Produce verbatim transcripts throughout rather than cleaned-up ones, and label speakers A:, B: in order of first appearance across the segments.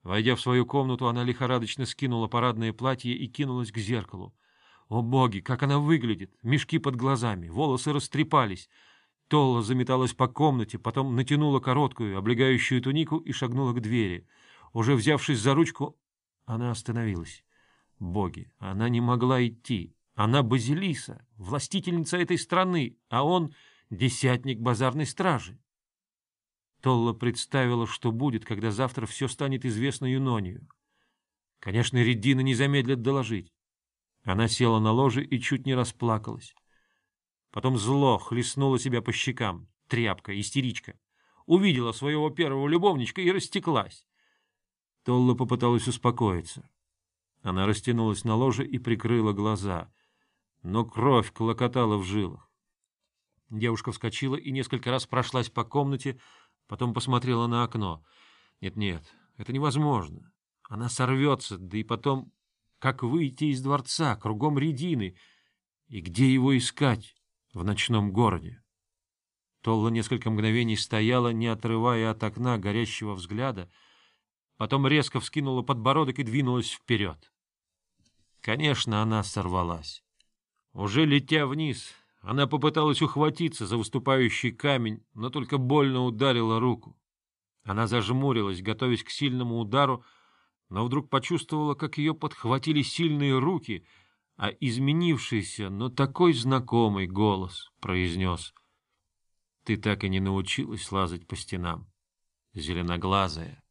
A: Войдя в свою комнату, она лихорадочно скинула парадное платье и кинулась к зеркалу. О, боги, как она выглядит! Мешки под глазами, волосы растрепались. Толла заметалась по комнате, потом натянула короткую, облегающую тунику и шагнула к двери. Уже взявшись за ручку, она остановилась. Боги, она не могла идти. Она Базилиса, властительница этой страны, а он — десятник базарной стражи. Толла представила, что будет, когда завтра все станет известно Юнонию. Конечно, Реддина не замедлит доложить. Она села на ложе и чуть не расплакалась. Потом зло хлестнуло себя по щекам. Тряпка, истеричка. Увидела своего первого любовничка и растеклась. Толла попыталась успокоиться. Она растянулась на ложе и прикрыла глаза. Но кровь клокотала в жилах. Девушка вскочила и несколько раз прошлась по комнате, потом посмотрела на окно. Нет-нет, это невозможно. Она сорвется, да и потом, как выйти из дворца, кругом Реддины, и где его искать в ночном городе? Толла несколько мгновений стояла, не отрывая от окна горящего взгляда, потом резко вскинула подбородок и двинулась вперед. Конечно, она сорвалась. Уже летя вниз, она попыталась ухватиться за выступающий камень, но только больно ударила руку. Она зажмурилась, готовясь к сильному удару, но вдруг почувствовала, как ее подхватили сильные руки, а изменившийся, но такой знакомый голос произнес: «Ты так и не научилась лазать по стенам, зеленоглазая».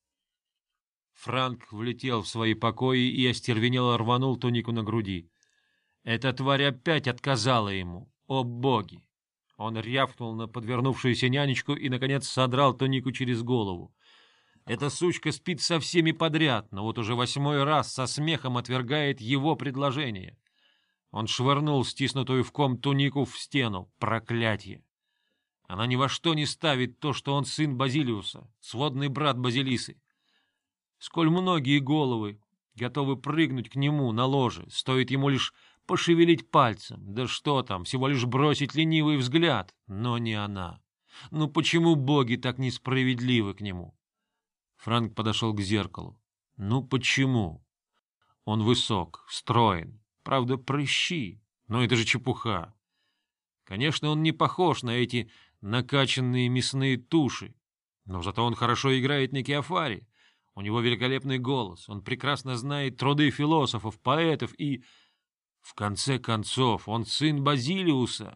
A: Франк влетел в свои покои и остервенело рванул тунику на груди. Эта тварь опять отказала ему. О, боги! Он рявкнул на подвернувшуюся нянечку и, наконец, содрал тунику через голову. Эта сучка спит со всеми подряд, но вот уже восьмой раз со смехом отвергает его предложение. Он швырнул стиснутую в ком тунику в стену. Проклятье! Она ни во что не ставит то, что он сын Базилиуса, сводный брат Базилисы. Сколь многие головы готовы прыгнуть к нему на ложе, стоит ему лишь пошевелить пальцем, да что там, всего лишь бросить ленивый взгляд, но не она. Ну почему боги так несправедливы к нему? Франк подошел к зеркалу. Ну почему? Он высок, строен, правда, прыщи, но это же чепуха. Конечно, он не похож на эти накачанные мясные туши, но зато он хорошо играет на киафаре. У него великолепный голос, он прекрасно знает труды философов, поэтов и... В конце концов, он сын Базилиуса.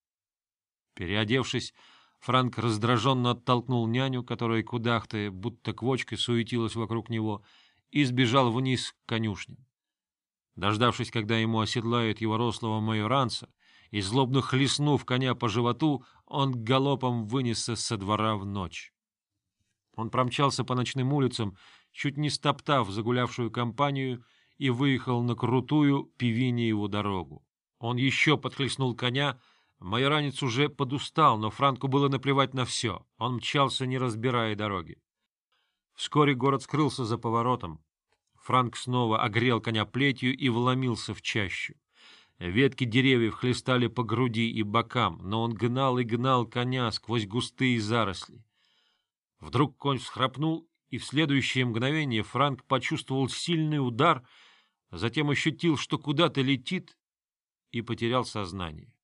A: Переодевшись, Франк раздраженно оттолкнул няню, которая кудахтая, будто квочкой, суетилась вокруг него, и сбежал вниз к конюшням. Дождавшись, когда ему оседлают его рослого майоранца, и злобно хлестнув коня по животу, он галопом вынесся со двора в ночь. Он промчался по ночным улицам, чуть не стоптав загулявшую компанию, и выехал на крутую Пивиниеву дорогу. Он еще подхлестнул коня, майоранец уже подустал, но Франку было наплевать на все, он мчался, не разбирая дороги. Вскоре город скрылся за поворотом. Франк снова огрел коня плетью и вломился в чащу. Ветки деревьев хлестали по груди и бокам, но он гнал и гнал коня сквозь густые заросли. Вдруг конь всхрапнул, и в следующее мгновение Франк почувствовал сильный удар, затем ощутил, что куда-то летит, и потерял сознание.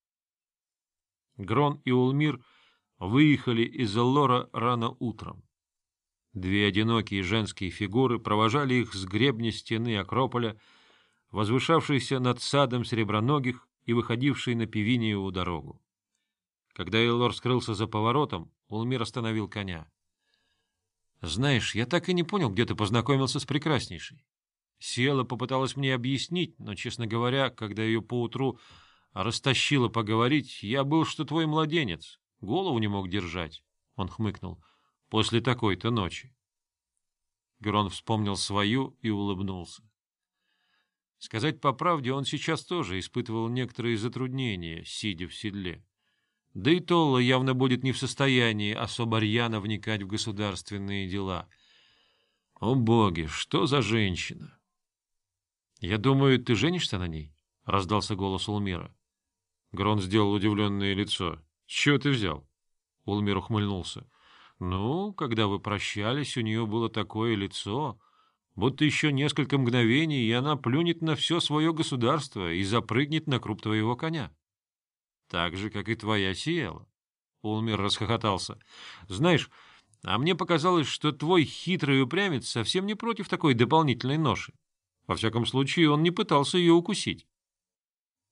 A: Грон и Улмир выехали из Эллора рано утром. Две одинокие женские фигуры провожали их с гребня стены Акрополя, возвышавшейся над садом Среброногих и выходившей на Пивиниеву дорогу. Когда Эллор скрылся за поворотом, Улмир остановил коня. — Знаешь, я так и не понял, где ты познакомился с прекраснейшей. Сиэла попыталась мне объяснить, но, честно говоря, когда ее поутру растащила поговорить, я был, что твой младенец, голову не мог держать. Он хмыкнул. — После такой-то ночи. Грон вспомнил свою и улыбнулся. Сказать по правде, он сейчас тоже испытывал некоторые затруднения, сидя в седле. Да и Толла явно будет не в состоянии особо рьяно вникать в государственные дела. О боги, что за женщина! — Я думаю, ты женишься на ней? — раздался голос Улмира. Грон сделал удивленное лицо. — С чего ты взял? Улмир ухмыльнулся. — Ну, когда вы прощались, у нее было такое лицо, будто еще несколько мгновений, и она плюнет на все свое государство и запрыгнет на круп твоего коня. Так же, как и твоя Сиэла. Улмер расхохотался. Знаешь, а мне показалось, что твой хитрый упрямец совсем не против такой дополнительной ноши. Во всяком случае, он не пытался ее укусить.